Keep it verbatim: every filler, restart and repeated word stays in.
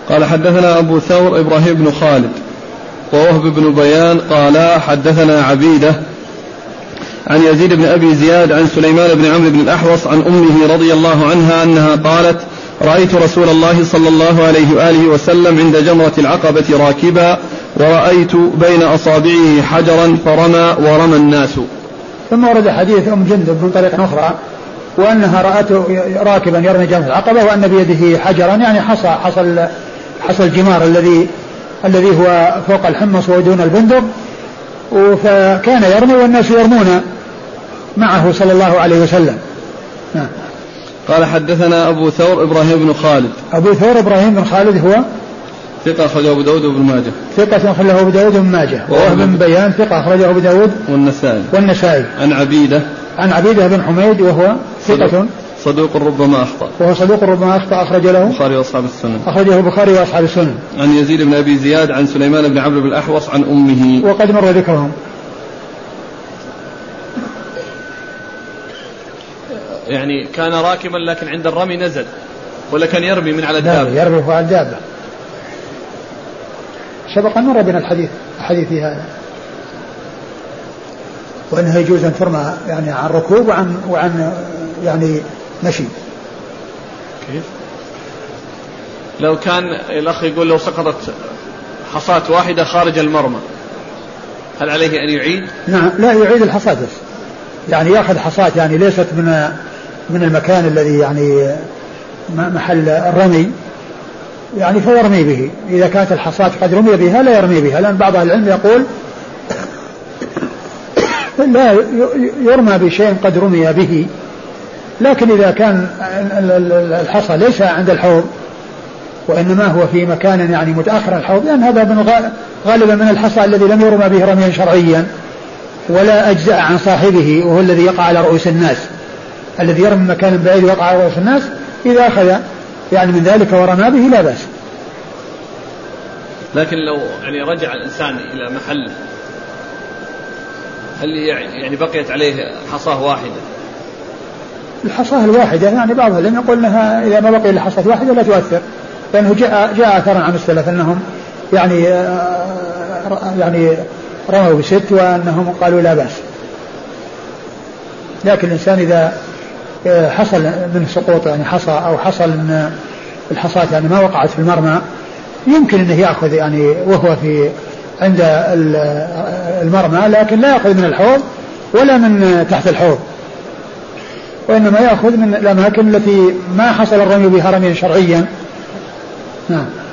قال حدثنا أبو ثور إبراهيم بن خالد ووهب بن بيان قال حدثنا عبيدة عن يزيد بن أبي زياد عن سليمان بن عمرو بن الأحوص عن أمه رضي الله عنها أنها قالت رأيت رسول الله صلى الله عليه وآله وسلم عند جمرة العقبة راكبا ورأيت بين أصابعه حجرا فرمى ورمى الناس. ثم ورد حديث أم جندب من طريق أخرى وأنها رأته راكبا يرمي جمرة العقبة وأن بيده حجرا يعني حصى حصى حصى الجمار الذي الذي هو فوق الحمص ودون البندق, فكان يرمي والناس يرمون معه صلى الله عليه وسلم. قال حدثنا أبو ثور إبراهيم بن خالد. أبو ثور إبراهيم بن خالد هو ثقة أخرجه أبو داود وابن ماجه. ثقة أخرجه أبو داود وابن ماجه. ووهب بن بيان ثقة أخرجه أبو داود والنسائي. والنسائي. عن عبيدة عن عبيدة بن حميد وهو ثقة صدوق ربما أخطأ. وهو صدوق ربما أخطأ أخرج له البخاري وأصحاب السنن. أخرجه البخاري وأصحاب السنن. عن يزيد بن أبي زياد عن سليمان بن عمرو بن الأحوص عن أمه وقد مر ذكرهم. يعني كان راكبا لكن عند الرمي نزل ولا كان يرمي من على الدابة؟ يرمي على الدابة. سبق أن مر بنا الحديث الحديث في هذا وأنها يجوز أن ترمى يعني عن ركوب وعن وعن يعني مشي. كيف؟ لو كان الأخ يقول لو سقطت حصاة واحدة خارج المرمى هل عليه أن يعيد؟ نعم لا يعيد الحصاة بس يعني يأخذ حصاة يعني ليست من من المكان الذي يعني محل الرمي يعني فيرمي به. إذا كانت الحصاة قد رمي بها لا يرمي بها, لأن بعض العلم يقول لا يرمى بشيء قد رمي به, لكن إذا كان الحصى ليس عند الحوض وإنما هو في مكان يعني متأخر الحوض, لأن هذا غالبا من الحصى الذي لم يرمى به رميا شرعيا ولا أجزاء عن صاحبه وهو الذي يقع على رؤوس الناس, الذي يرمي من مكان بعيد ويقع على رؤوس الناس إذا أخذ يعني من ذلك ورمى به لا بأس. لكن لو يعني رجع الإنسان إلى محل هل يعني بقيت عليه حصاه واحدة؟ الحصاه الواحدة يعني بعضها لم يقول لها إذا ما بقي الحصاه واحدة لا تؤثر, لأنه جاء جاء أثر عن السلف أنهم يعني يعني رموا بست وأنهم قالوا لا بأس. لكن الإنسان إذا حصل من سقوط يعني حصى أو حصل من الحصاة يعني ما وقعت في المرمى يمكن أنه يأخذ يعني وهو في عند المرمى, لكن لا يأخذ من الحوض ولا من تحت الحوض, وإنما يأخذ من الأماكن التي ما حصل الرمي بها رميا شرعيا. نعم.